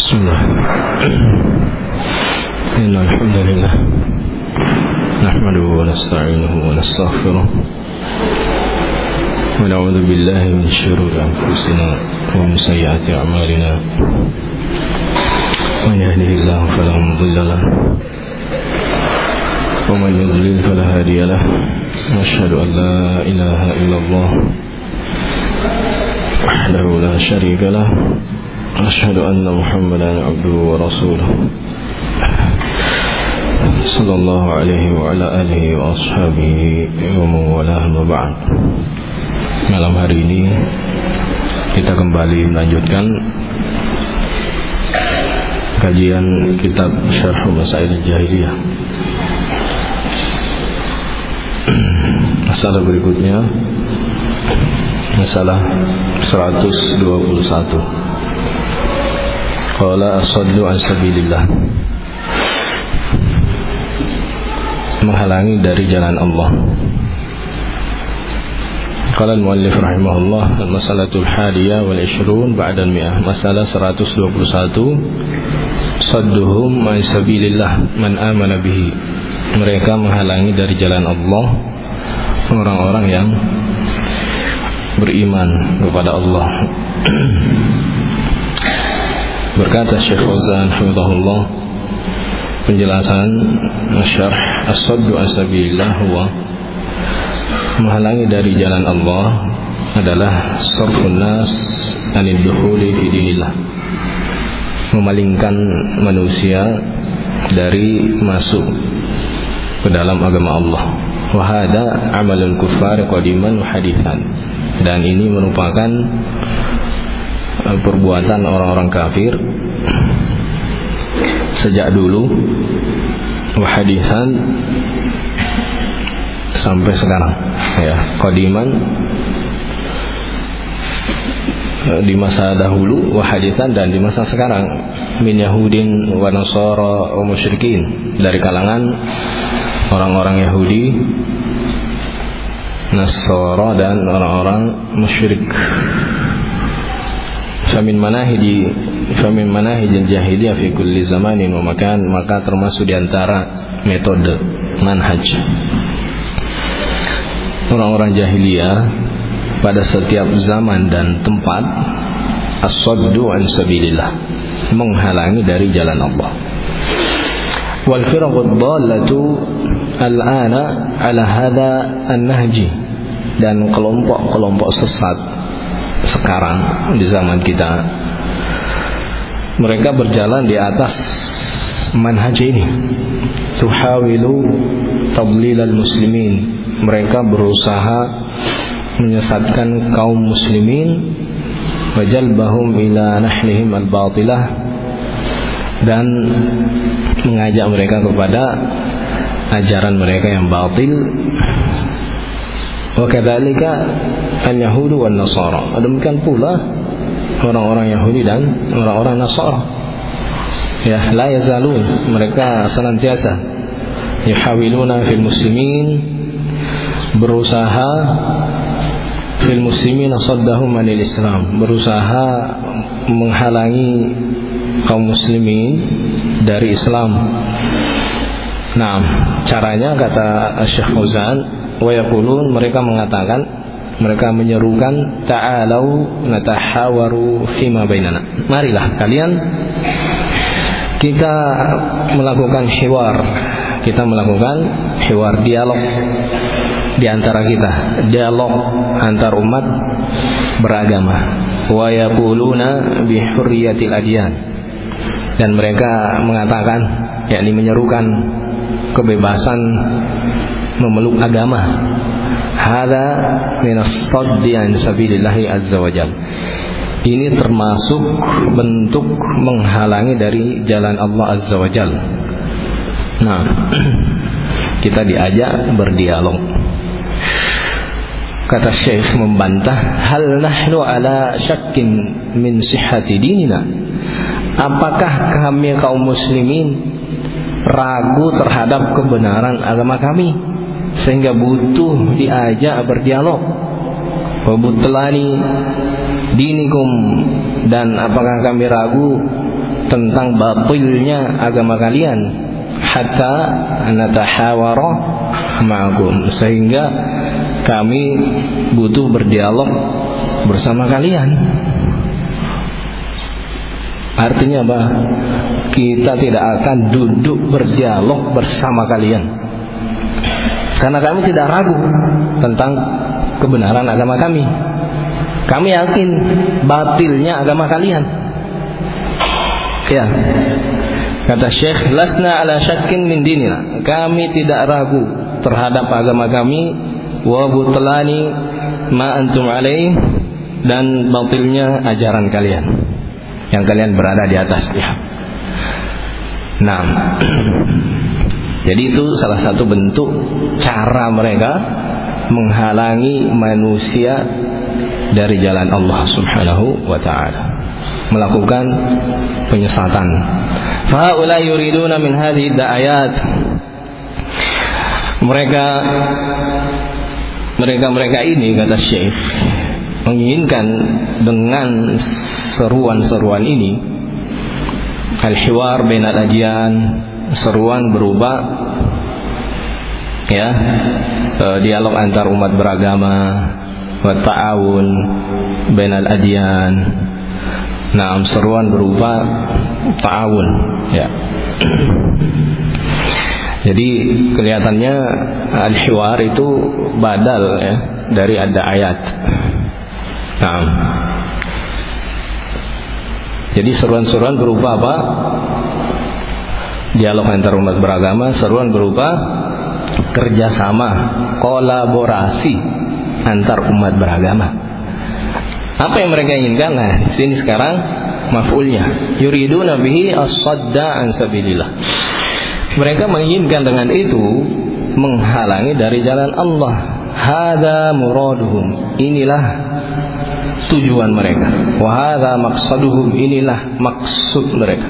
Bismillah. Innal hamdalillah nahmaduhu wa nasta'inuhu wa nastaghfiruh wa na'udzu billahi min shururi anfusina wa min sayyiati a'malina. Man yahdihillahu fala mudilla lahu wa man yudlil fala hadiya lahu. Asyhadu an la ilaha illallah wahdahu la syarika lahu. Asyhadu anna Muhammadan abduhu wa rasuluh sallallahu alaihi wa ala alihi wa ashabihi wa mawalah ma ba'd. Malam hari ini kita kembali melanjutkan kajian kitab Syarh Masail Jahiliyah. Masalah berikutnya, masalah 121. Qala as-saddu an sabilillah, menghalangi dari jalan Allah. Qala al-muallif rahimahullah, al-masalatul hadiyah wal 20 ba'da al-mi'ah. Masalah 121, sadduhum an sabilillah man amana bihi, mereka menghalangi dari jalan Allah orang-orang yang beriman kepada Allah. Berkata Syekh Fauzan hafizahullah, penjelasan syarh as-saddu an sabilillah huwa, menghalangi dari jalan Allah adalah sarfun nas anid dukhuli fi dinillah, memalingkan manusia dari masuk ke dalam agama Allah. Wa hada amalul kuffar qadiman wa hadithan, dan ini merupakan perbuatan orang-orang kafir sejak dulu, wa hadithan, sampai sekarang ya. Qadiman di masa dahulu, wa hadithan, dan di masa sekarang. Min yahudin wa nasara wa musyrikin, dari kalangan orang-orang Yahudi, Nasara, dan orang-orang musyrik. Famin manahij jahiliyah fi kulli zamanin wa makan, maka termasuk diantara metode manhaj orang-orang jahiliyah pada setiap zaman dan tempat, as-saddu an sabilillah, menghalangi dari jalan Allah. Wal firaqud dhallatu al-ana ala hadha an-nahji, dan kelompok-kelompok sesat sekarang di zaman kita, mereka berjalan di atas manhaj ini. Tuhawilu tadlilal muslimin, mereka berusaha menyesatkan kaum muslimin, wajalbahum ila nahlihim al-batilah, dan mengajak mereka kepada ajaran mereka yang batil. Wa kadzalika al-yahudu wan nasara, demikian pula orang-orang Yahudi dan orang-orang Nasara. Ya, la yazalun, mereka senantiasa yuhawiluna fil muslimin, berusaha fil muslimin saddahum anil Islam, berusaha menghalangi kaum muslimin dari Islam. Nah, caranya, kata Syekh Fauzan, wa yaqulun, mereka mengatakan, mereka menyerukan, ta'alau natahawaru fima bainana, marilah kalian kita melakukan hiwar, kita melakukan hiwar, dialog di antara kita, dialog antar umat beragama. Wa yaquluna bi hurriyatil adyan, dan mereka mengatakan, yakni menyerukan kebebasan memeluk agama. Hada minas saddi an sabilillahi azza wajalla, ini termasuk bentuk menghalangi dari jalan Allah azza wajalla. Nah, kita diajak berdialog. Kata Syekh membantah, hal nahnu ala syakkin min sihhati dinina, apakah kami kaum muslimin ragu terhadap kebenaran agama kami sehingga butuh diajak berdialog? Wa butlani dinikum, dan apakah kami ragu tentang batilnya agama kalian, hatta natahawara ma'akum, sehingga kami butuh berdialog bersama kalian. Artinya apa? Kita tidak akan duduk berdialog bersama kalian, karena kami tidak ragu tentang kebenaran agama kami. Kami yakin batilnya agama kalian. Ya, kata Syekh, lasna ala syakkin min dinina, kami tidak ragu terhadap agama kami, wa butlani ma antum alaih, dan batilnya ajaran kalian yang kalian berada di atasnya. Nah, jadi itu salah satu bentuk cara mereka menghalangi manusia dari jalan Allah Subhanahu wa ta'ala, melakukan penyesatan. Fahaula yuriduna min hadhihi da'ayat, mereka ini, kata Syekh, menginginkan dengan seruan-seruan ini, al-hiwar bainal adyan, seruan berupa ya, dialog antar umat beragama, wa ta'awun bainal adyan. Nah, seruan berupa ta'awun, ya. Jadi kelihatannya al-hiwar itu badal ya dari ada ayat. Nah, jadi seruan-seruan berupa apa? Dialog antar umat beragama, seruan berupa kerjasama, kolaborasi antar umat beragama. Apa yang mereka inginkan? Nah, sini sekarang maf'ulnya, yuriduna bihi as-sadda an sabilillah. Mereka menginginkan dengan itu menghalangi dari jalan Allah. Hada muraduhum, inilah tujuan mereka. Wa hadza maqsaduhum, inilah maksud mereka.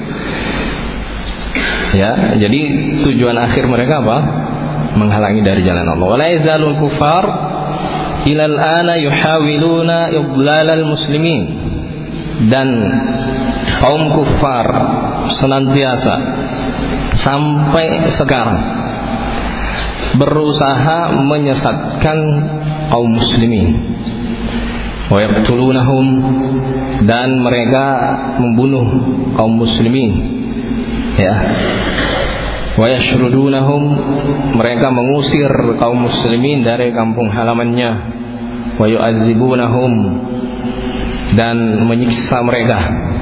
Ya, jadi tujuan akhir mereka apa? Menghalangi dari jalan Allah. Wala yazalul kufar ila al-ana yuhawiluna idlalal muslimin, dan kaum kufar senantiasa sampai sekarang berusaha menyesatkan kaum muslimin. Wa yaqtulunahum, dan mereka membunuh kaum muslimin, ya. Wa yashrudunahum, mereka mengusir kaum muslimin dari kampung halamannya. Wa yu'adzibunahum, dan menyiksa mereka.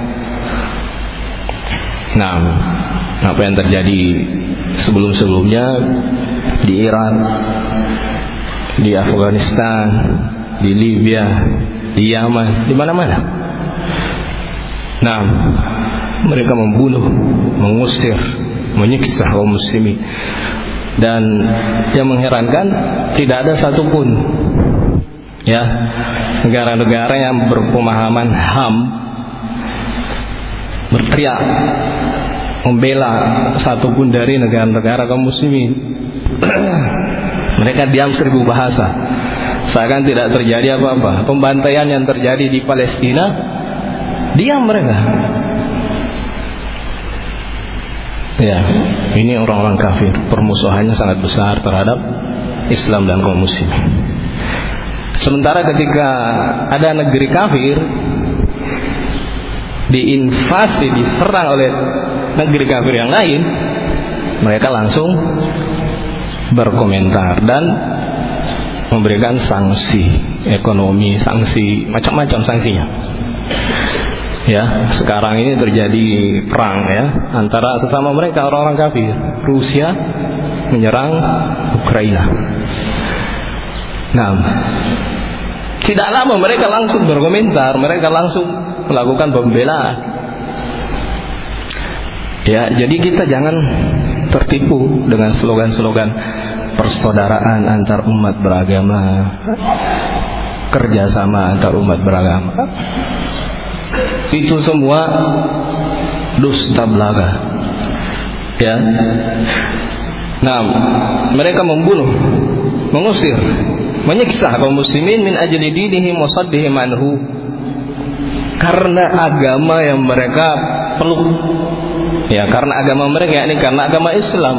Nah, apa yang terjadi sebelum-sebelumnya di Iran, di Afghanistan, di Libya, di Yaman, di mana-mana. Nah, mereka membunuh, mengusir, menyiksa kaum muslimin. Dan yang mengherankan, tidak ada satupun ya negara-negara yang berpemahaman HAM berteriak membela satupun dari negara-negara kaum muslimin. Mereka diam seribu bahasa, seakan tidak terjadi apa-apa. Pembantaian yang terjadi di Palestina, diam mereka. Ya, ini orang-orang kafir, permusuhannya sangat besar terhadap Islam dan kaum muslimin. Sementara ketika ada negeri kafir diinvasi, diserang oleh negeri kafir yang lain, mereka langsung berkomentar dan memberikan sanksi ekonomi, sanksi macam-macam sanksinya. Ya, sekarang ini terjadi perang ya antara sesama mereka, orang-orang kafir. Rusia menyerang Ukraina. Nah, tidak lama mereka langsung berkomentar, mereka langsung melakukan pembelaan. Ya, jadi kita jangan tertipu dengan slogan-slogan persaudaraan antar umat beragama, kerjasama antar umat beragama. Itu semua dusta belaka. Ya. Nah, mereka membunuh, mengusir, menyiksa kaum muslimin min ajli dinihim wa saddihim anhu, karena agama yang mereka peluk. Ya, karena agama mereka, yakni karena agama Islam.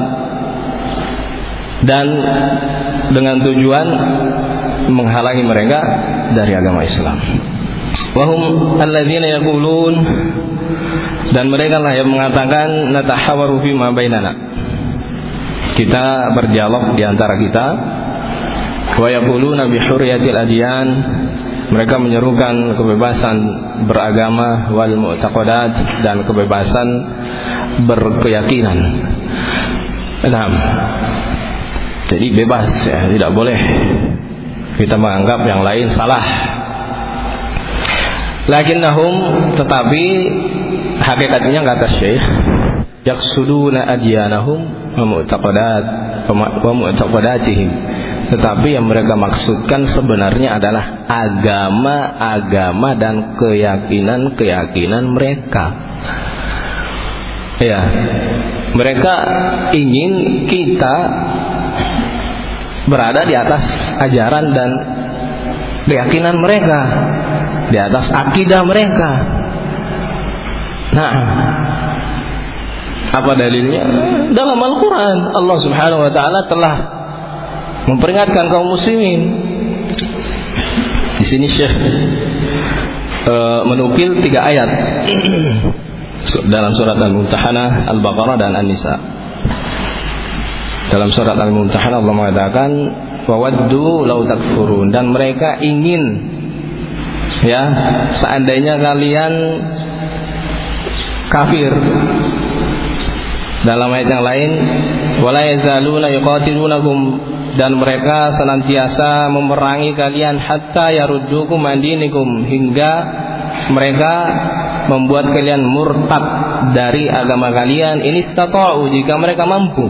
Dan dengan tujuan menghalangi mereka dari agama Islam. Wahum alladzina yaqulun, dan mereka lah yang mengatakan natahawaru fi ma bainana, kita berdialog di antara kita. Wa yaquluna bi hurriyatil adyan, mereka menyerukan kebebasan beragama, wal mu'taqadat, dan kebebasan berkeyakinan. Nah, jadi bebas ya, tidak boleh kita menganggap yang lain salah. Lakinnahum, tetapi hakikatnya kata Syekh, yaqsuduna adyanahum wa mu'taqadatihim, tetapi yang mereka maksudkan sebenarnya adalah agama-agama dan keyakinan-keyakinan mereka. Ya, mereka ingin kita berada di atas ajaran dan keyakinan mereka, di atas akidah mereka. Nah, apa dalilnya? Dalam Al-Quran Allah Subhanahu wa ta'ala telah memperingatkan kaum muslimin. Di sini Syekh menukil 3 ayat dalam surat Al-Mumtahanah, Al-Baqarah, dan An-Nisa. Dalam surat Al-Mumtahanah Allah mengatakan wawaddu law takfurun, dan mereka ingin, ya, seandainya kalian kafir. Dalam ayat yang lain, wala yazaluna yuqatilunakum, dan mereka senantiasa memerangi kalian hatta yaruddukum an dinikum, hingga mereka membuat kalian murtad dari agama kalian, in istata'u, jika mereka mampu.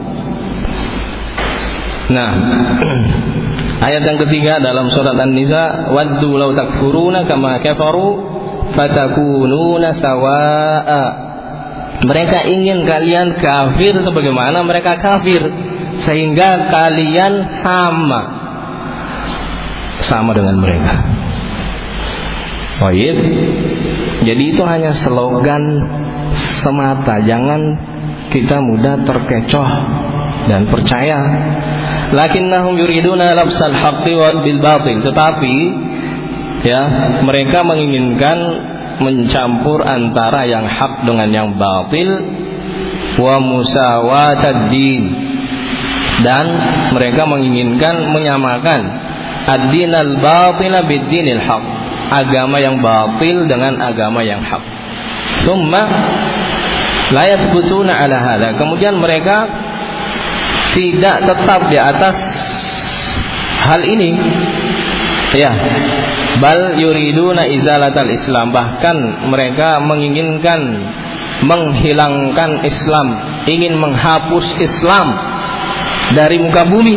Nah, ayat yang ketiga dalam surat An-Nisa, waddu law takfuruna kama kafaru fatakununa sawa'a, mereka ingin kalian kafir sebagaimana mereka kafir, sehingga kalian sama dengan mereka. Baik. Jadi itu hanya slogan semata, jangan kita mudah terkecoh dan percaya. Lakinnahum yuriduna labsal haqqi bil batil, tetapi ya, mereka menginginkan mencampur antara yang hak dengan yang batil, wa musawatad din, dan mereka menginginkan menyamakan ad-dinal batila bid-dinil haq, agama yang batil dengan agama yang hak. Tsumma la yathbutuna ala hadza, kemudian mereka tidak tetap di atas hal ini, ya, bal yuriduna izalatal Islam, bahkan mereka menginginkan menghilangkan Islam, ingin menghapus Islam dari muka bumi.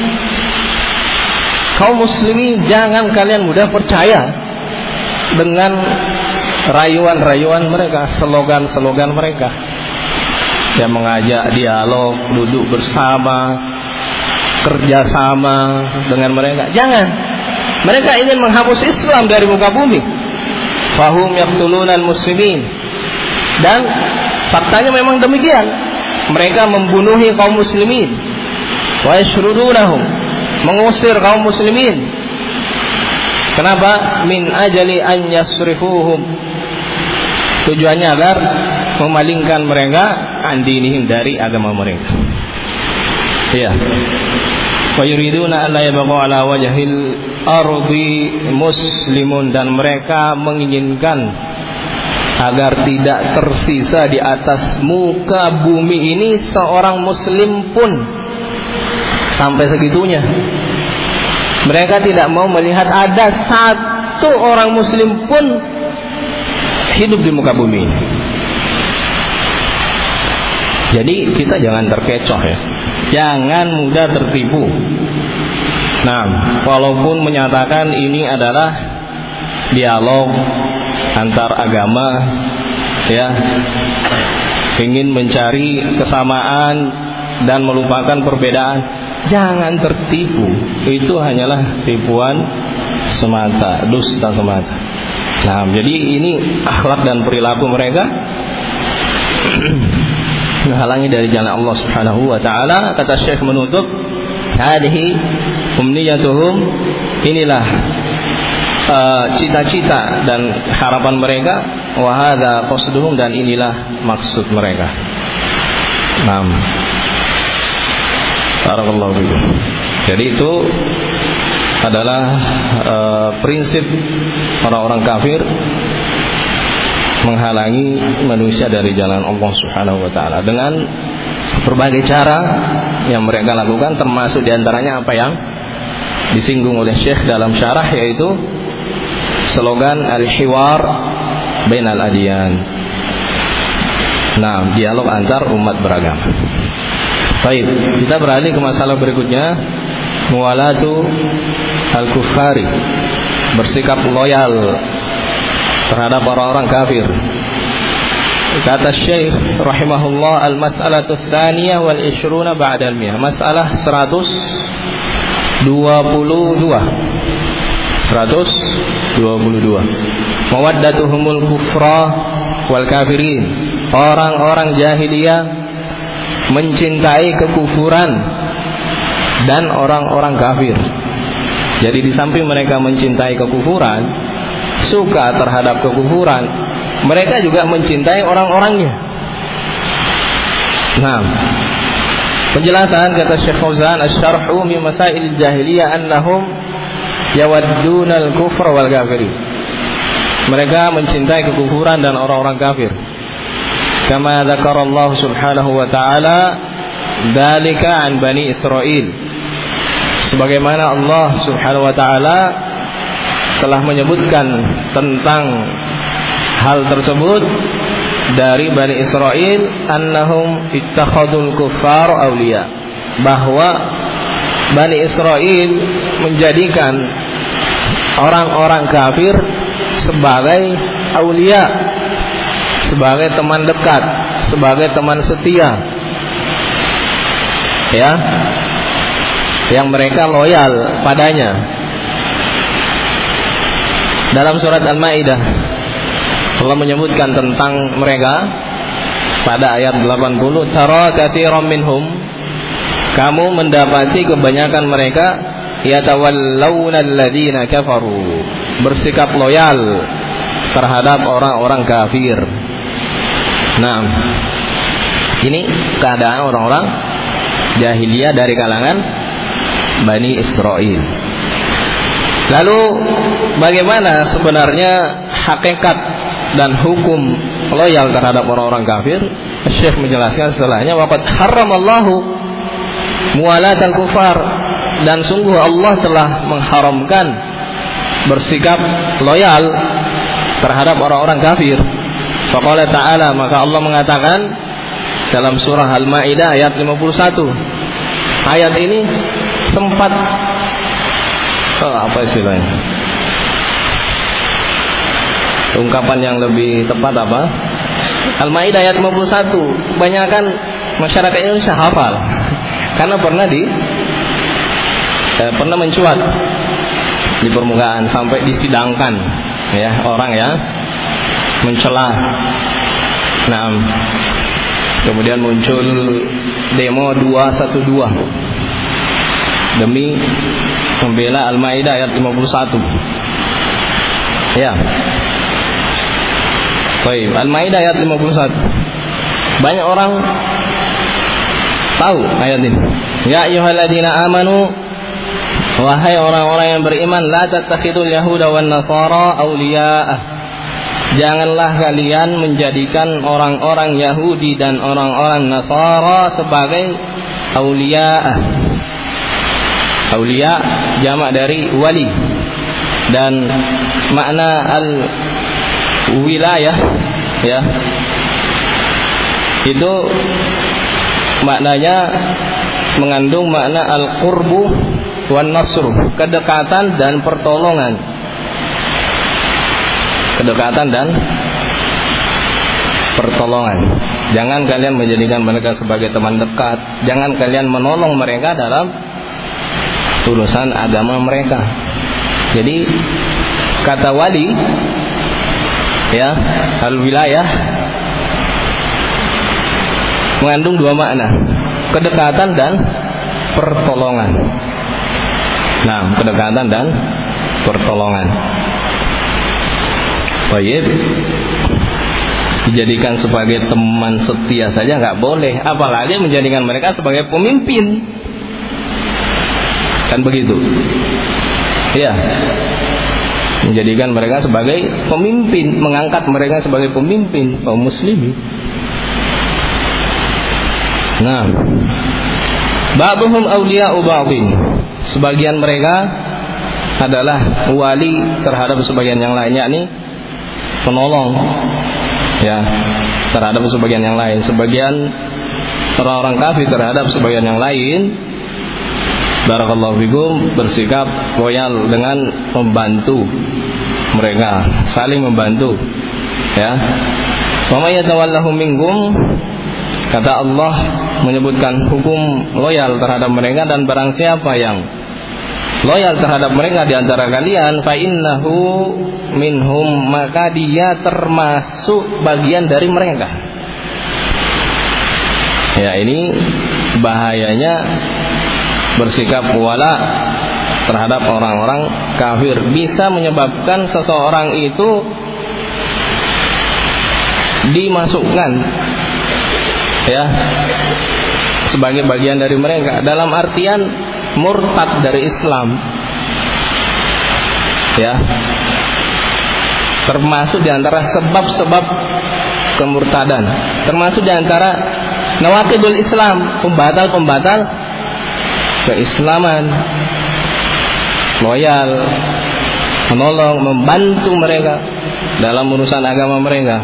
Kaum muslimin, jangan kalian mudah percaya dengan rayuan-rayuan mereka, slogan-slogan mereka yang mengajak dialog, duduk bersama, kerjasama dengan mereka. Jangan. Mereka ingin menghapus Islam dari muka bumi. Fahum yaqtulunal muslimin, dan faktanya memang demikian. Mereka membunuhi kaum muslimin, wa yashrudunahum, mengusir kaum muslimin. Kenapa? Min ajali an yasrifuhum, tujuannya agar memalingkan mereka an dinihim, dari agama mereka. Ya. Wa yuriduna an la yabqa ala wajhil ardi muslimun, dan mereka menginginkan agar tidak tersisa di atas muka bumi ini seorang muslim pun. Sampai segitunya mereka tidak mau melihat ada satu orang muslim pun hidup di muka bumi. Jadi kita jangan terkecoh, ya, jangan mudah tertipu. Nah, walaupun menyatakan ini adalah dialog antar agama, ya, ingin mencari kesamaan dan melupakan perbedaan, jangan tertipu. Itu hanyalah tipuan semata, dusta semata. Nah, jadi ini akhlak dan perilaku mereka menghalangi dari jalan Allah Subhanahu wa taala. Kata Syekh menutup, hadhihi umniyatuhum, inilah cita-cita dan harapan mereka, wa hadza qasduhum, dan inilah maksud mereka. Naam. Barakallahu fikum. Jadi itu adalah prinsip orang-orang kafir menghalangi manusia dari jalan Allah Subhanahu wa taala dengan berbagai cara yang mereka lakukan, termasuk diantaranya apa yang disinggung oleh Syekh dalam syarah, yaitu slogan al-hiwar bainal adyan. Nah, dialog antar umat beragama. Baik, kita beralih ke masalah berikutnya, muwalatu al-kuffari, bersikap loyal terhadap orang-orang kafir. Kata Syekh rahimahullah, al-mas'alatu tsaniyah wal 20 ba'da al-mi'ah, masalah 122. Mawaddatuhumul kufra wal kafirin, orang-orang jahiliyah mencintai kekufuran dan orang-orang kafir. Jadi di samping mereka mencintai kekufuran, suka terhadap kekufuran, mereka juga mencintai orang-orangnya. Nah, penjelasan kata Syekh Fauzan, asy-syarhu min masail jahiliyah annahum yawadduna al-kufra wal kafirin. Mereka mencintai kekufuran dan orang-orang kafir. Kama dzakarallahu subhanahu wa ta'ala dzalika an bani Israil. Sebagaimana Allah subhanahu wa ta'ala telah menyebutkan tentang hal tersebut dari Bani Israil, annahum ittakhadul kuffar awliya, bahwa Bani Israil menjadikan orang-orang kafir sebagai awliya, sebagai teman dekat, sebagai teman setia, ya, yang mereka loyal padanya. Dalam surat Al-Maidah Allah menyebutkan tentang mereka pada ayat 80, tara katsiran minhum, kamu mendapati kebanyakan mereka yatawallawna alladziina kafaru, bersikap loyal terhadap orang-orang kafir. Nah, ini keadaan orang-orang jahiliyah dari kalangan Bani Israil. Lalu bagaimana sebenarnya hakikat dan hukum loyal terhadap orang-orang kafir? Syekh menjelaskan setelahnya, waqad harramallahu muwalatal kufar, dan sungguh Allah telah mengharamkan bersikap loyal terhadap orang-orang kafir. Faqala ta'ala, maka Allah mengatakan dalam surah Al-Maidah ayat 51. Ayat ini sempat apa istilahnya? Ungkapan yang lebih tepat apa? Al-Maidah ayat 51. Kebanyakan masyarakat Indonesia hafal karena pernah mencuat di permukaan sampai disidangkan, ya, orang ya mencela. Nah, kemudian muncul demo 212 demi membela Al-Maidah ayat 51. Ya. Baik, Al-Maidah ayat 51. Banyak orang tahu ayat ini. Ya ayyuhalladzina amanu, wahai orang-orang yang beriman, la tattakhidul yahuda wan nasara awliya'ah, janganlah kalian menjadikan orang-orang Yahudi dan orang-orang Nasara sebagai awliya'ah. Awliya jamak dari wali, dan makna al-wilayah, ya, itu maknanya mengandung makna al-qurbu wan nasru, kedekatan dan pertolongan. Kedekatan dan pertolongan. Jangan kalian menjadikan mereka sebagai teman dekat. Jangan kalian menolong mereka dalam urusan agama mereka. Jadi kata wali, ya, al-wilayah, mengandung dua makna, kedekatan dan pertolongan. Nah, kedekatan dan pertolongan. Baik, dijadikan sebagai teman setia saja nggak boleh, apalagi menjadikan mereka sebagai pemimpin. Kan begitu? Ya, menjadikan mereka sebagai pemimpin, mengangkat mereka sebagai pemimpin kaum muslimin. Nah, ba'duhum awliya'u ba'dhin. Sebagian mereka adalah wali terhadap sebagian yang lain, yakni penolong ya terhadap sebagian yang lain. Sebagian orang-orang kafir terhadap sebagian yang lain, barakallahu fikum, bersikap loyal dengan membantu mereka, saling membantu ya. Wa may yatawallahu minkum, kata Allah menyebutkan hukum loyal terhadap mereka, dan barang siapa yang loyal terhadap mereka di antara kalian, fa innahu minhum, maka dia termasuk bagian dari mereka. Ya, ini bahayanya bersikap wala terhadap orang-orang kafir, bisa menyebabkan seseorang itu dimasukkan ya sebagai bagian dari mereka, dalam artian murtad dari Islam ya, termasuk di antara sebab-sebab kemurtadan, termasuk di antara nawaqidul Islam, pembatal-pembatal keislaman. Loyal, menolong, membantu mereka dalam urusan agama mereka.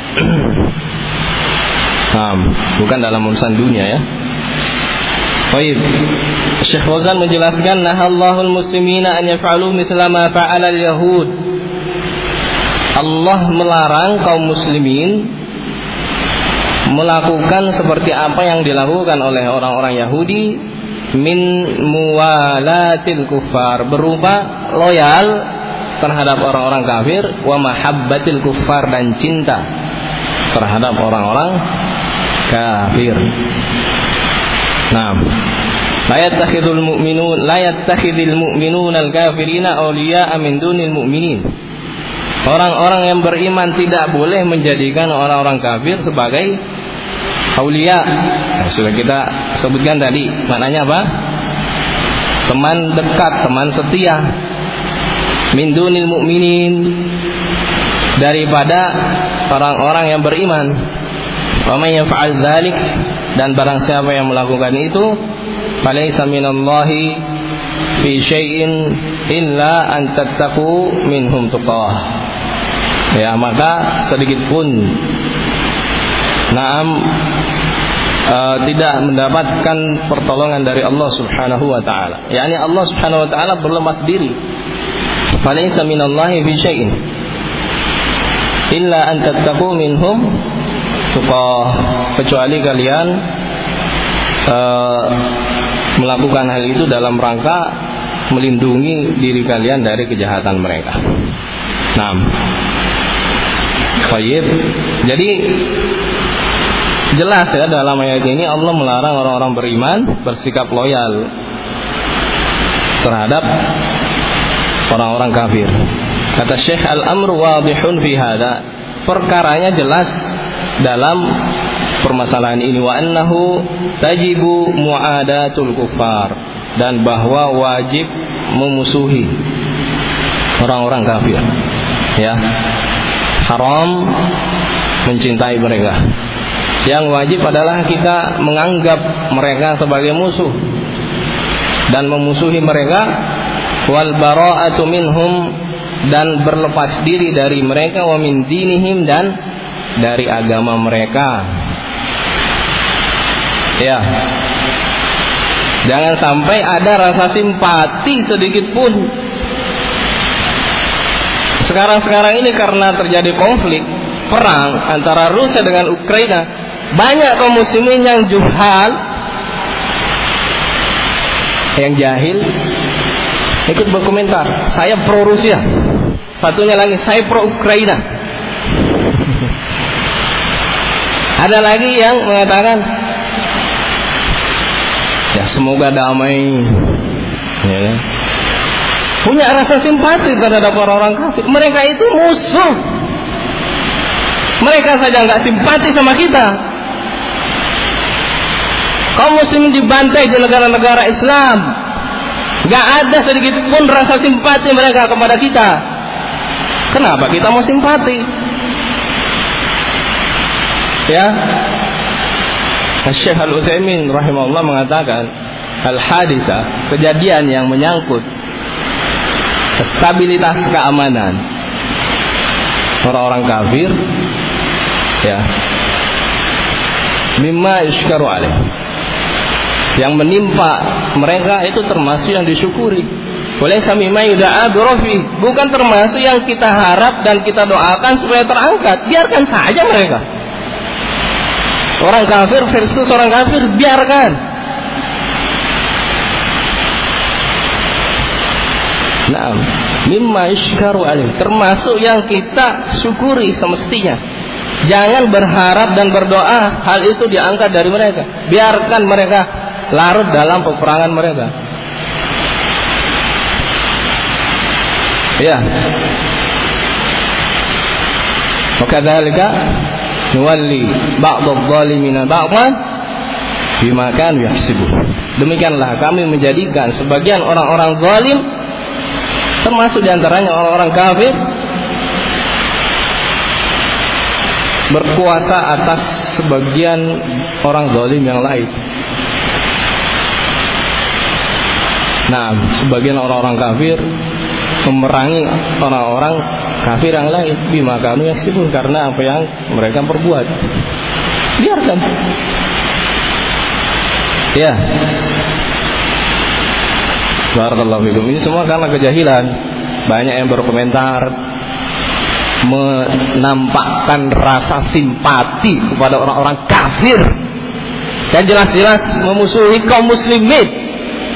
Nah, bukan dalam urusan dunia ya. Baik, Syekh Fauzan menjelaskan, nahallahul muslimina an yaf'alu mithla ma fa'ala al-yahud. Allah melarang kaum muslimin melakukan seperti apa yang dilakukan oleh orang-orang Yahudi, min muwalatil kuffar, berupa loyal terhadap orang-orang kafir, wa mahabbatil kuffar, dan cinta terhadap orang-orang kafir. Nah, la yattakhidul mu'minun al-kafirina awliya'a min dunil mu'minin. Orang-orang yang beriman tidak boleh menjadikan orang-orang kafir sebagai aulia. Nah, sudah kita sebutkan tadi, maknanya apa? Teman dekat, teman setia. Min dunil mu'minin, daripada orang-orang yang beriman. Wa may yaf'al dzalik, dan barang siapa yang melakukan itu, falaysa minallahi fi syai'in illa an tattaqu minhum tuqah. Ya, maka sedikit pun tidak mendapatkan pertolongan dari Allah Subhanahu wa taala. yakni Allah Subhanahu wa taala berlepas diri. Falaysa minallahi fi syai'in illa an tattaqu minhum tuqah, kecuali kalian melakukan hal itu dalam rangka melindungi diri kalian dari kejahatan mereka. Nah, baik. Jadi jelas ya, dalam ayat ini Allah melarang orang-orang beriman bersikap loyal terhadap orang-orang kafir. Kata Syekh, al-amru wadihun fi hada, perkaranya jelas dalam permasalahan ini, wa annahu tajibu mu'adatul kuffar, dan bahwa wajib memusuhi orang-orang kafir ya, haram mencintai mereka. Yang wajib adalah kita menganggap mereka sebagai musuh dan memusuhi mereka, wal bara'atu minhum, dan berlepas diri dari mereka, wa min dinihim, dan dari agama mereka. Ya, jangan sampai ada rasa simpati sedikit pun. Sekarang ini karena terjadi konflik perang antara Rusia dengan Ukraina, banyak kaum muslimin yang juhal, yang jahil, ikut berkomentar, saya pro Rusia, satunya lagi saya pro Ukraina. Ada lagi yang mengatakan Ya, semoga damai. Ya. Punya rasa simpati terhadap orang-orang kafir. Mereka itu musuh. Mereka saja nggak simpati sama kita. Kaum muslim dibantai di negara-negara Islam, nggak ada sedikit pun rasa simpati mereka kepada kita. Kenapa kita mau simpati? Ya, Syekh Al-Utsaimin rahimahullah mengatakan, al-haditsah, kejadian yang menyangkut stabilitas keamanan orang-orang kafir, ya, mimma yushkaru alaih, yang menimpa mereka itu termasuk yang disyukuri. Walaysa mimma yud'a birofi, bukan termasuk yang kita harap dan kita doakan supaya terangkat. Biarkan saja mereka. Orang kafir versus orang kafir, biarkan. Nah, mimma yushkaru alaih, termasuk yang kita syukuri semestinya. Jangan berharap dan berdoa hal itu diangkat dari mereka. Biarkan mereka larut dalam peperangan mereka. Ya. Wakadzalika nuwalli ba'dadh dhalimina ba'dhan bima kanu yahsibun. Demikianlah kami menjadikan sebagian orang-orang zalim, termasuk diantaranya orang-orang kafir, berkuasa atas sebagian orang zalim yang lain. Nah, sebagian orang-orang kafir memerangi orang-orang kafir yang lain, bima kanu yaksibun, karena apa yang mereka perbuat. Biarkan. Ya. Barakallahu fikum. Ini semua karena kejahilan. Banyak yang berkomentar menampakkan rasa simpati kepada orang-orang kafir dan jelas-jelas memusuhi kaum muslimin.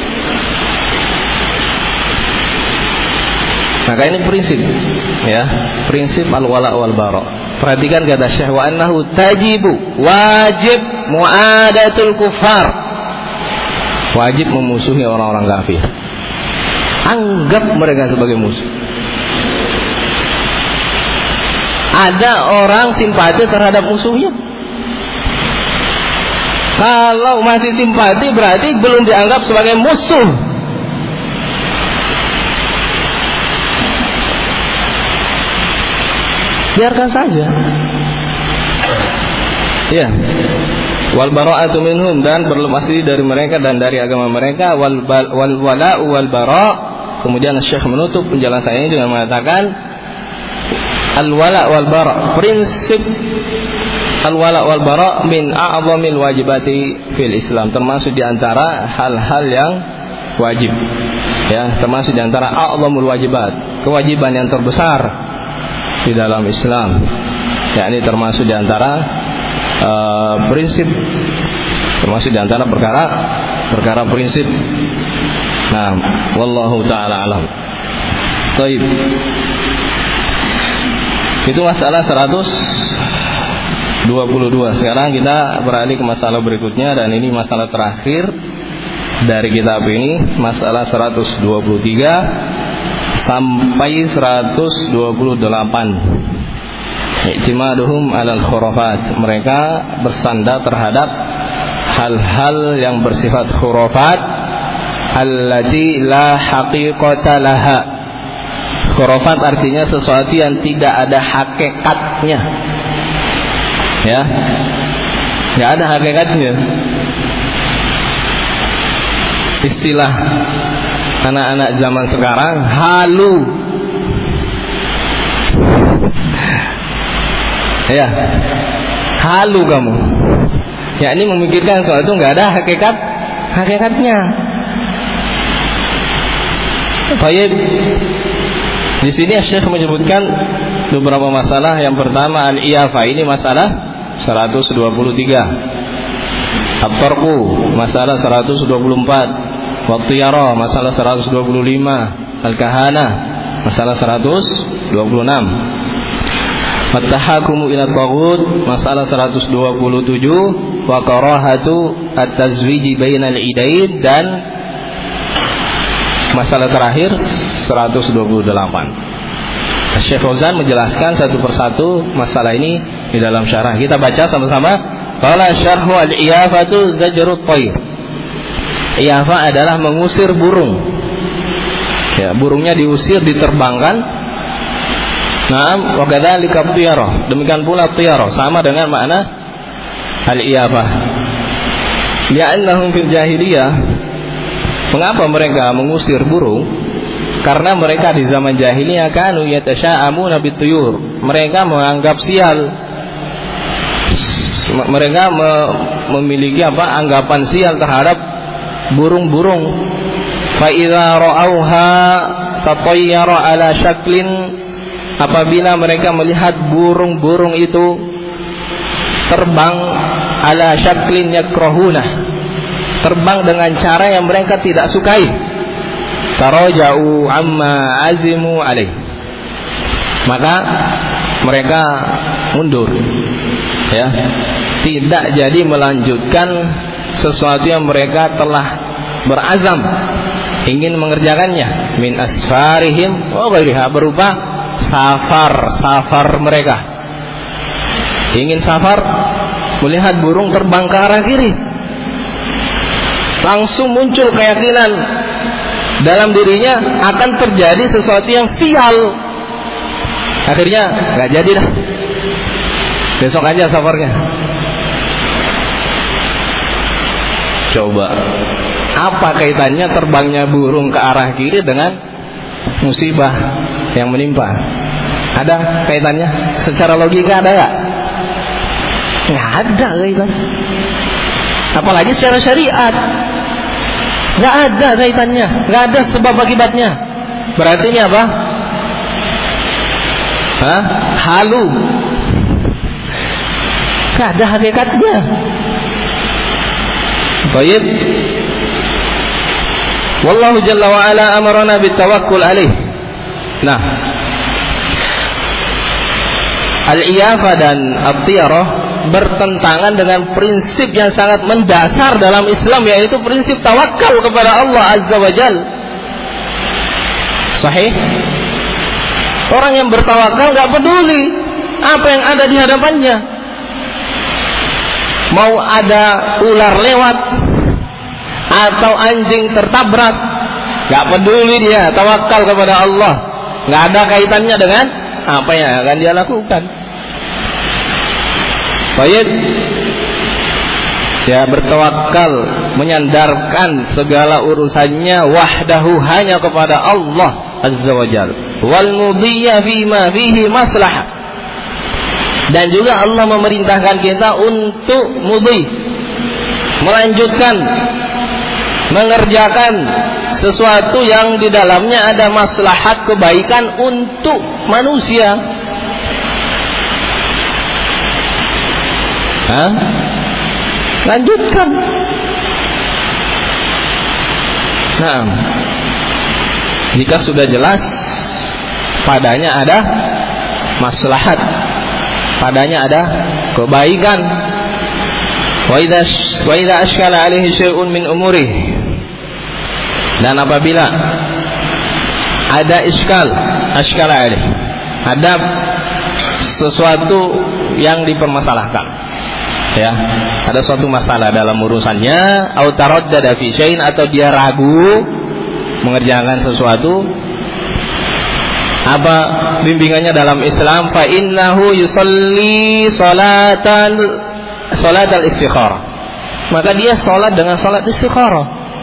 Maka ini prinsip, ya, prinsip al-wala wal bara. Perhatikan kata Syekh, wa annahu tajibu, wajib muadatul kufar, wajib memusuhi orang-orang kafir. Anggap mereka sebagai musuh. Ada orang simpati terhadap musuhnya. Kalau masih simpati berarti belum dianggap sebagai musuh. Biarkan saja. Ya. Wal bara'atu minhum, dan berlepas diri dari mereka dan dari agama mereka. Wal wala'u wal bara'. Kemudian Syekh menutup penjelasannya dengan mengatakan al wala' wal bara', prinsip al wala' wal bara' min a'zamil wajibati fil Islam, termasuk di antara hal-hal yang wajib. Ya, termasuk di antara a'zamul wajibat, kewajiban yang terbesar di dalam Islam. Ya, ini termasuk di antara prinsip, termasuk di antara perkara prinsip. Nah, wallahu taala alam. Baik. Itu masalah 122. Sekarang kita beralih ke masalah berikutnya, dan ini masalah terakhir dari kitab ini, masalah 123 sampai 128. I'timaduhum 'alal khurafat, mereka bersandar terhadap hal-hal yang bersifat khurafat, allati la haqiqata laha. Khurafat artinya sesuatu yang tidak ada hakikatnya. Ya, tidak ada hakikatnya. Istilah anak-anak zaman sekarang, halu. Ya, halu kamu. Ya, ini memikirkan sesuatu nggak ada hakikatnya. Baik. Di sini Syekh menyebutkan beberapa masalah. Yang pertama al-iyafa, ini masalah 123. At-tarku masalah 124. Wattiyara masalah 125. Al-kahana masalah 126. At-tahakumu ila taghut, masalah 127, wa karahatu at-tazwiji bainal idain, dan masalah terakhir 128. Syekh Fauzan menjelaskan satu persatu masalah ini di dalam syarah. Kita baca sama-sama. Qala syarhu al-iyafatu zajrut tayr. Iyafa adalah mengusir burung. Ya, burungnya diusir, diterbangkan. Naam, wa kadzalika tiyarah. Demikian pula tiyarah, sama dengan makna al-iyafah. Li'annahum fil jahiliyah. Mengapa mereka mengusir burung? Karena mereka di zaman jahiliyah kanu yatasya'amuna bituyur. Mereka menganggap sial. Mereka memiliki anggapan sial terhadap burung-burung. Fa idza ra'auha tatayyara ala syaklin, apabila mereka melihat burung-burung itu terbang ala syaklin yakrahuna, terbang dengan cara yang mereka tidak sukai, taraja'u amma azimu alaih, maka mereka mundur, ya, tidak jadi melanjutkan sesuatu yang mereka telah berazam ingin mengerjakannya, min asfarihim wa ghairiha, berupa safar mereka. Ingin safar, melihat burung terbang ke arah kiri, langsung muncul keyakinan dalam dirinya akan terjadi sesuatu yang sial. Akhirnya nggak jadi dah, besok aja safarnya. Coba, apa kaitannya terbangnya burung ke arah kiri dengan musibah yang menimpa? Ada kaitannya? Secara logika ada nggak? Nggak ada kaitan. Apalagi secara syariat, nggak ada kaitannya, nggak ada sebab akibatnya. Berarti ini apa? Halu. Nggak ada hakikatnya. Baik. Wallahu jalla wa ala amarna bitawakkul alaih. Nah, al-iyafah dan at-tiyarah bertentangan dengan prinsip yang sangat mendasar dalam Islam, yaitu prinsip tawakal kepada Allah Azza wa Jal. Sahih? Orang yang bertawakal gak peduli apa yang ada di hadapannya. Mau ada ular lewat atau anjing tertabrak, gak peduli dia, tawakal kepada Allah. Gak ada kaitannya dengan apa yang akan dia lakukan. Baik, ya, bertawakal, menyandarkan segala urusannya wahdahu, hanya kepada Allah Azza wa Jalla. Wal mudhiya fima fihi maslahah, dan juga Allah memerintahkan kita untuk mudhi, melanjutkan, mengerjakan sesuatu yang di dalamnya ada maslahat kebaikan untuk manusia. Lanjutkan. Nah, jika sudah jelas padanya ada maslahat, padanya ada kebaikan. Wa idza ashkala alaihi syai'un min umuri, dan apabila ada ashkala alaihi, ada sesuatu yang dipermasalahkan, ya, ada suatu masalah dalam urusannya, au taraddada fi syai'in, atau dia ragu mengerjakan sesuatu, apa bimbingannya dalam Islam? Fa innahu yusalli salatal istikharah, maka dia salat dengan salat istikharah.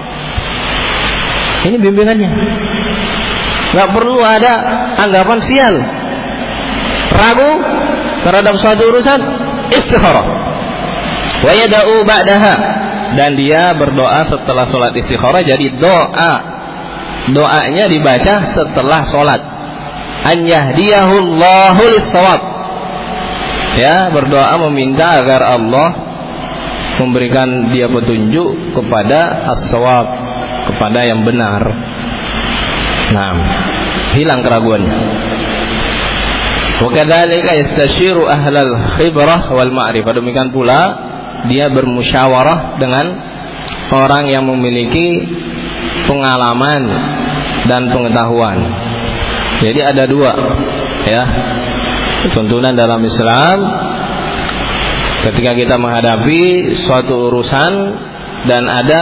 Ini bimbingannya. Enggak perlu ada anggapan sial, ragu terhadap suatu urusan, istikharah. Wa yada'u ba'daha, dan dia berdoa setelah sholat istikharah. Jadi doanya dibaca setelah sholat. An yahdiyahullahu lis-shawab, ya, berdoa meminta agar Allah memberikan dia petunjuk kepada as-shawab, kepada yang benar. Nah, hilang keraguannya. Wa kadzalika yastashiru ahlal khibrah wal ma'rifah. Demikian pula dia bermusyawarah dengan orang yang memiliki pengalaman dan pengetahuan. Jadi ada dua, ya, tuntunan dalam Islam. Ketika kita menghadapi suatu urusan dan ada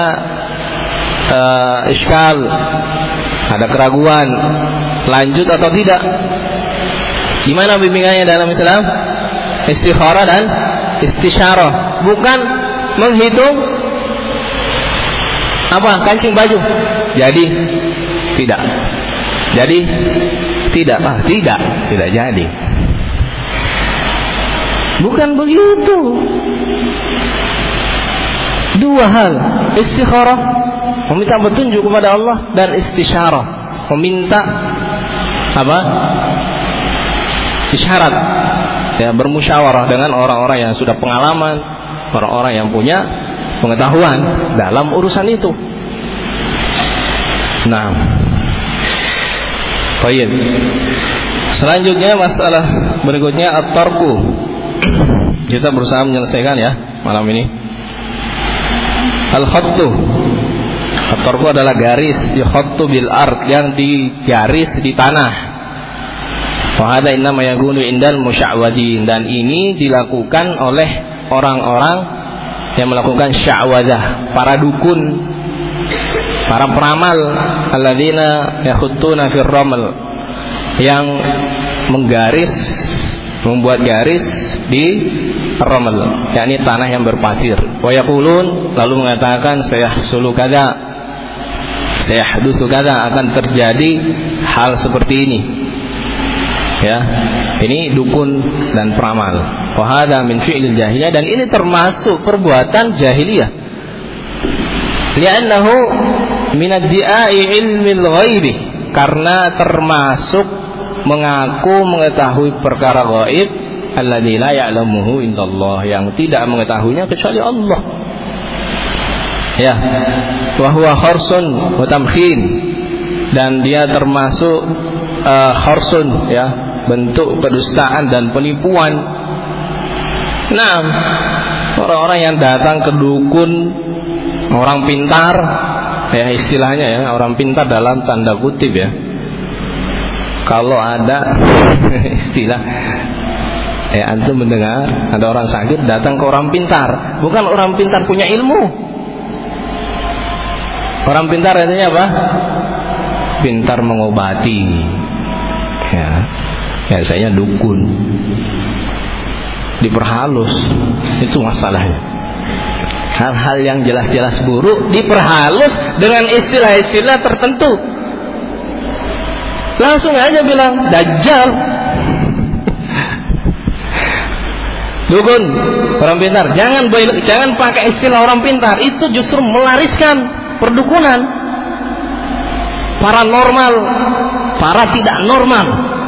iskal, ada keraguan, lanjut atau tidak, gimana bimbingannya dalam Islam? Istikharah dan istisyarah, bukan menghitung apa kancing baju. Jadi tidak. Jadi tidak. Tidak jadi. Bukan begitu. Dua hal, istikharah, meminta petunjuk kepada Allah, dan istisyarah, meminta apa? Isyarat, ya, bermusyawarah dengan orang-orang yang sudah pengalaman, orang-orang yang punya pengetahuan dalam urusan itu. Nah, baik. Selanjutnya masalah berikutnya at-tarku. Kita berusaha menyelesaikan ya malam ini. Al-khattu. At-tarku adalah garis, yakhattu bil ard, yang digaris di tanah. Wa hadza innama yakunu indal musya'wadin, dan ini dilakukan oleh orang-orang yang melakukan sya'wadah, para dukun, para peramal, alladzina yakhuttuna fir ramal, yang menggaris, membuat garis di ramal, yakni tanah yang berpasir. Wa yaqulun, lalu mengatakan sayahsulu kadza, sayahdusu kadza, akan terjadi hal seperti ini. Ya, ini dukun dan peramal. Wa hadza min fi'lil jahiliyah, dan ini termasuk perbuatan jahiliyah. Li'annahu min ad-di'ai ilmil ghaibi, karena termasuk mengaku mengetahui perkara gaib, alladzi la ya'lamuhu illallah, yang tidak mengetahuinya kecuali Allah. Ya, wa huwa kharsun wa tamkhin, dan dia termasuk kharsun, ya, bentuk kedustaan dan penipuan. Nah, orang-orang yang datang ke dukun, orang pintar, ya istilahnya ya, orang pintar dalam tanda kutip ya. Kalau ada istilah, ya antum mendengar ada orang sakit datang ke orang pintar, bukan orang pintar punya ilmu. Orang pintar artinya apa? Pintar mengobati. Ya, biasanya dukun, diperhalus, itu masalahnya. Hal-hal yang jelas-jelas buruk diperhalus dengan istilah-istilah tertentu. Langsung aja bilang dajjal. Dukun, orang pintar, jangan pakai istilah orang pintar, itu justru melariskan perdukunan, paranormal, para tidak normal.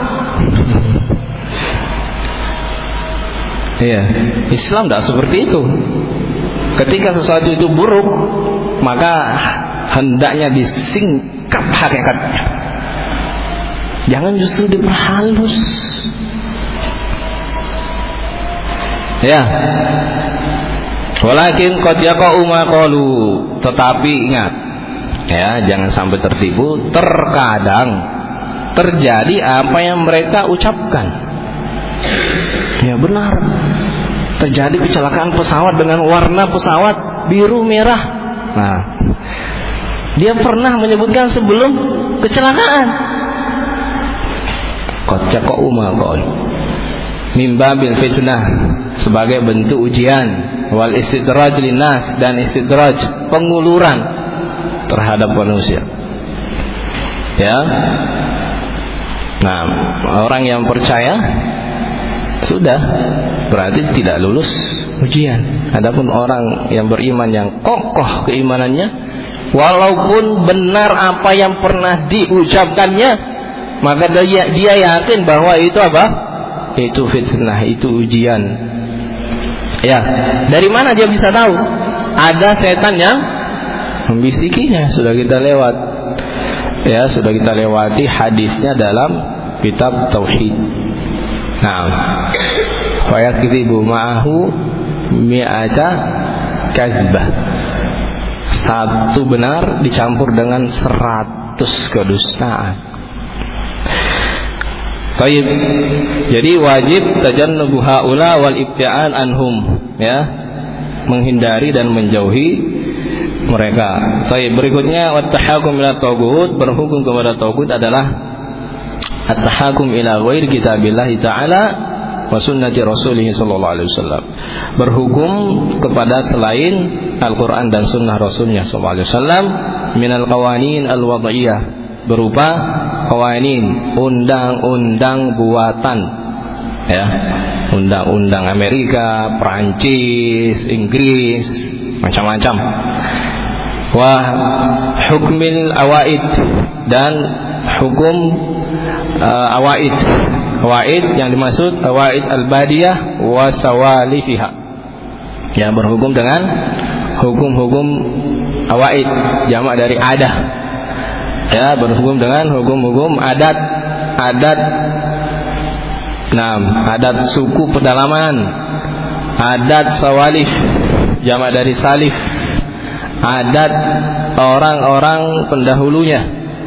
Iya, Islam tidak seperti itu. Ketika sesuatu itu buruk, maka hendaknya disingkap hakikatnya. Jangan justru diperhalus. Ya. Walakin qad yaqa'u ma qalu, tetapi ingat, ya, jangan sampai tertipu. Terkadang terjadi apa yang mereka ucapkan. Ya benar, terjadi kecelakaan pesawat dengan warna pesawat biru merah. Nah, dia pernah menyebutkan sebelum kecelakaan. Qad yaqa'u ma qalu min babil fitnah, sebagai bentuk ujian, wal istidraj linnas, dan istidraj, penguluran terhadap manusia. Ya. Nah, orang yang percaya sudah berarti tidak lulus ujian. Adapun orang yang beriman, yang kokoh keimanannya, walaupun benar apa yang pernah diucapkannya, maka dia yakin bahwa itu apa? Itu fitnah, itu ujian. Ya, dari mana dia bisa tahu? Ada setan yang membisikinya. Sudah kita lewat. Ya, sudah kita lewati hadisnya dalam kitab tauhid. Nah, wa yakdzibu ma'ahu mi'ata kadzbah. Satu benar dicampur dengan 100 kedustaan. Baik. Jadi wajib tajannubu haula wal ibtian anhum, ya. Menghindari dan menjauhi mereka. Baik, berikutnya wat-tahakum ila taghut, berhukum kepada taghut adalah at-tahakum ila ghairi kitabillah ta'ala wa sunnati rasulih sallallahu alaihi wasallam. Berhukum kepada selain Al-Qur'an dan sunnah Rasulnya sallallahu alaihi wasallam minal qawanin al-wad'iyah, berupa qawanin, undang-undang buatan, ya. Undang-undang Amerika, Perancis, Inggris, macam-macam. Wa hukmil awaid, dan hukum awaid. Awaid yang dimaksud awaid al-badiyah wa sawalifiha, yang berhukum dengan hukum-hukum awaid, jamak dari adah, ya, berhukum dengan hukum-hukum adat, adat suku pedalaman, adat sawalif, jamak dari salif, adat orang-orang pendahulunya,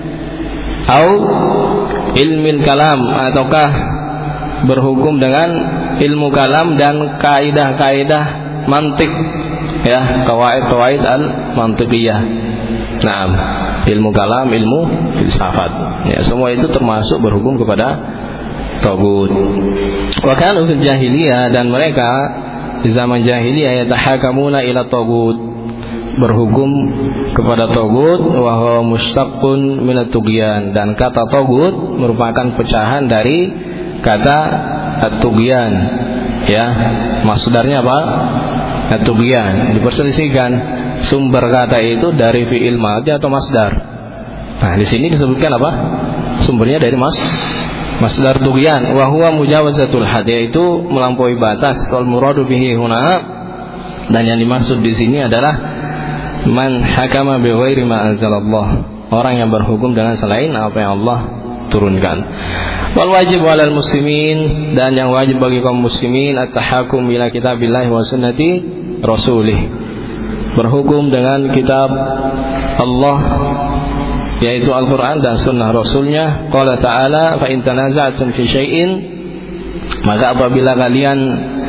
au ilmil kalam, ataukah berhukum dengan ilmu kalam dan kaidah-kaidah mantik, ya, qawaid al-mantiqiyah. Nah, ilmu kalam, ilmu filsafat, ya, semua itu termasuk berhukum kepada taghut. Wa kanu fil jahiliyah, dan mereka di zaman jahiliyah yatahakamuna ila taghut, berhukum kepada taghut, wa huwa mustaqqun min at-tughyan, dan kata taghut merupakan pecahan dari kata at-tughyan, ya. Masdarnya apa? At-tughyan. Diperselisihkan sumber kata itu dari fi'il madhi atau masdar. Nah, di sini disebutkan apa? Sumbernya dari masdar tughyan, wa huwa mujawazatul had, yaitu melampaui batas. Wal muradu bihi huna, dan yang dimaksud di sini adalah man hakama bi ghairi ma anzalallah, orang yang berhukum dengan selain apa yang Allah turunkan. Wal wajib 'alal muslimin, dan yang wajib bagi kaum muslimin at-tahakum ila kitabillah wa sunnati rasulih, berhukum dengan kitab Allah, yaitu Al-Quran dan sunnah Rasulnya. Qala ta'ala, fa in tanaza'tum fi syai'in, maka apabila kalian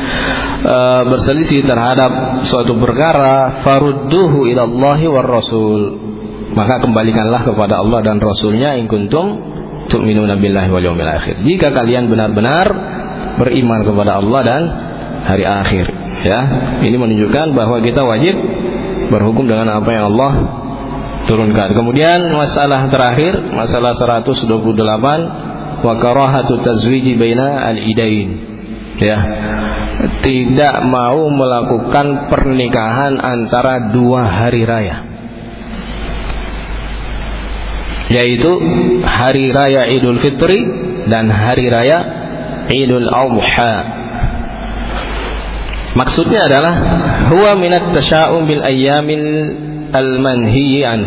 berselisih terhadap suatu perkara, farudduhu ila Allahi war Rasul, maka kembalikanlah kepada Allah dan Rasulnya, in kuntum tu'minuna billahi wal yawmil akhir, jika kalian benar-benar beriman kepada Allah dan hari akhir, ya. Ini menunjukkan bahwa kita wajib berhukum dengan apa yang Allah turunkan. Kemudian masalah terakhir, masalah 128, wa karahatu tazwiji baina al-idain, ya, tidak mau melakukan pernikahan antara dua hari raya, yaitu hari raya Idul Fitri dan hari raya Idul Adha. Maksudnya adalah huwa minat tasya'um bil ayyamil al-manhiyi an.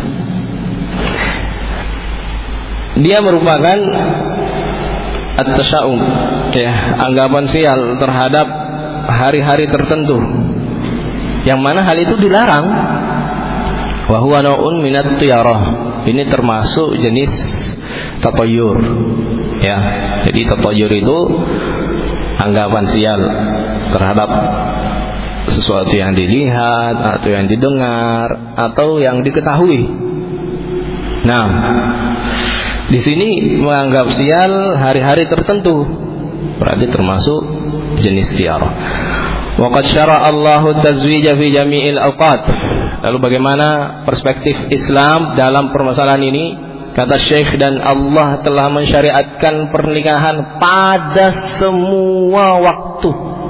Dia merupakan at-tasya'um, ya, anggapan sial terhadap hari-hari tertentu, yang mana hal itu dilarang. Wa huwa nau'un minat tiyarah, ini termasuk jenis tatayyur, ya. Jadi tatayyur itu anggapan sial terhadap sesuatu yang dilihat atau yang didengar atau yang diketahui. Nah, di sini menganggap sial hari-hari tertentu, berarti termasuk jenis tiarah. Wa qad syara'a Allahu tazwija fi jami'il awqat. Lalu bagaimana perspektif Islam dalam permasalahan ini? Kata Syekh, dan Allah telah mensyariatkan pernikahan pada semua waktu.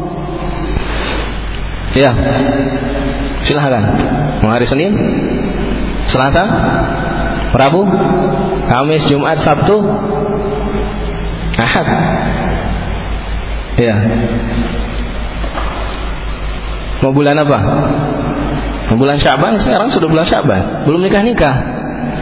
Ya, silahkan. Hari Senin, Selasa, Rabu, Kamis, Jumat, Sabtu, Ahad. Ya. Mau bulan apa? Mau bulan Sya'ban. Sekarang sudah bulan Sya'ban, belum nikah-nikah.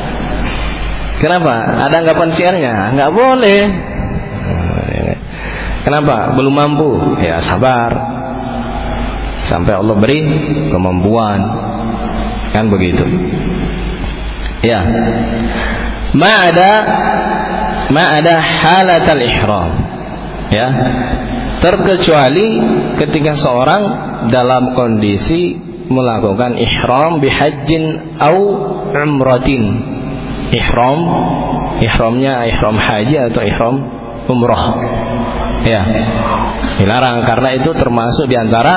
Kenapa? Ada anggapan siarnya? Enggak boleh. Kenapa? Belum mampu. Ya sabar sampai Allah beri kemampuan. Kan begitu. Ya. Ma ada halatal ihram. Ya. Terkecuali ketika seorang dalam kondisi melakukan ihram bihajjin au umratin. Ihramnya ihram haji atau ihram umrah. Ya. Dilarang karena itu termasuk di antara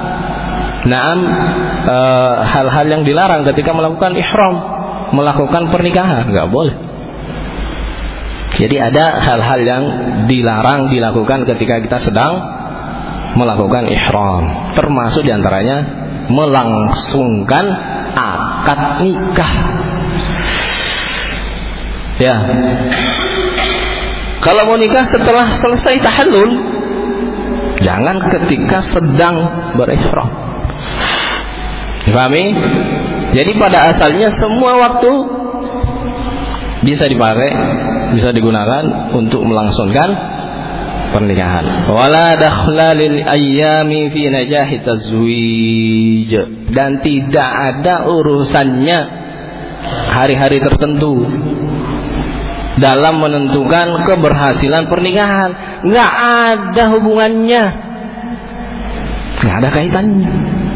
hal-hal yang dilarang ketika melakukan ihram, melakukan pernikahan, enggak boleh. Jadi ada hal-hal yang dilarang dilakukan ketika kita sedang melakukan ihram. Termasuk diantaranya melangsungkan akad nikah. Ya. Kalau mau nikah setelah selesai tahallul, jangan ketika sedang berihram. Dipahami? Jadi pada asalnya semua waktu bisa dipakai, bisa digunakan untuk melangsungkan pernikahan. Wala dakhla lil ayyami fi najahi tazwij, dan tidak ada urusannya hari-hari tertentu dalam menentukan keberhasilan pernikahan. Enggak ada hubungannya, enggak ada kaitannya.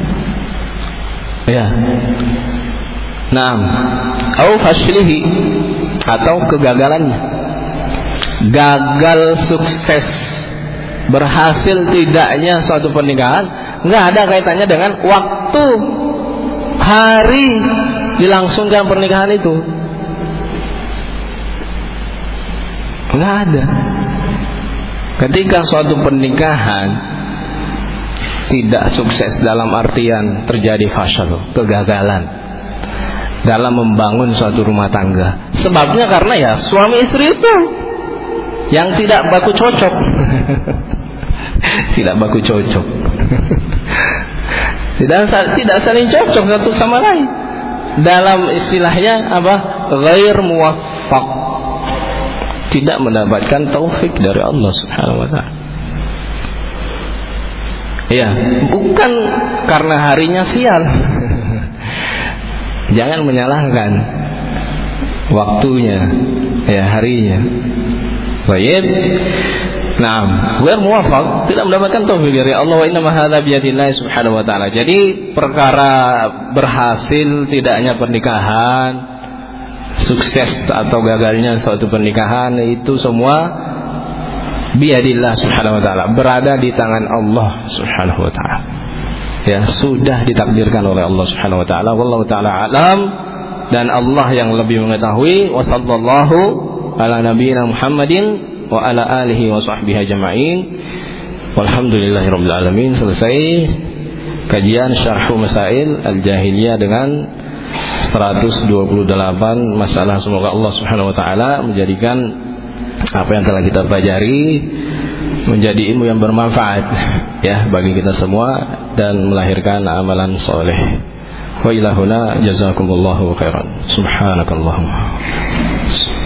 Ya. Naam. Au fashlihi, atau kegagalannya. Gagal sukses, berhasil tidaknya suatu pernikahan enggak ada kaitannya dengan waktu hari dilangsungkan pernikahan itu. Enggak ada. Ketika suatu pernikahan tidak sukses dalam artian terjadi fasyal, kegagalan dalam membangun suatu rumah tangga, sebabnya karena ya suami istri itu yang tidak baku cocok. Tidak baku cocok. Tidak saling cocok satu sama lain. Dalam istilahnya apa? Ghair muwaffaq. Tidak mendapatkan taufik dari Allah Subhanahu wa taala. Ya, bukan karena harinya sial. Jangan menyalahkan waktunya, ya harinya. Baik. Nah, ghair muwaffaq, tidak mendapatkan taufik dari Allah. Wa inna ma hadza bi yadillah Subhanahu wa taala. Jadi perkara berhasil tidaknya pernikahan, sukses atau gagalnya suatu pernikahan, itu semua biadillah Subhanahu wa taala, berada di tangan Allah Subhanahu wa taala. Ya, sudah ditakdirkan oleh Allah Subhanahu wa taala. Wallahu taala alam, dan Allah yang lebih mengetahui. Wa sallallahu ala nabiyyina Muhammadin wa ala alihi wa sahbihi ajma'in. Walhamdulillahirabbil alamin. Selesai kajian Syarh Masail Al-Jahiliyah dengan 128 masalah. Semoga Allah Subhanahu wa taala menjadikan apa yang telah kita pelajari menjadi ilmu yang bermanfaat ya bagi kita semua dan melahirkan amalan soleh. Wa ilahuna jazakumullahu khairan. Subhanakallahumma.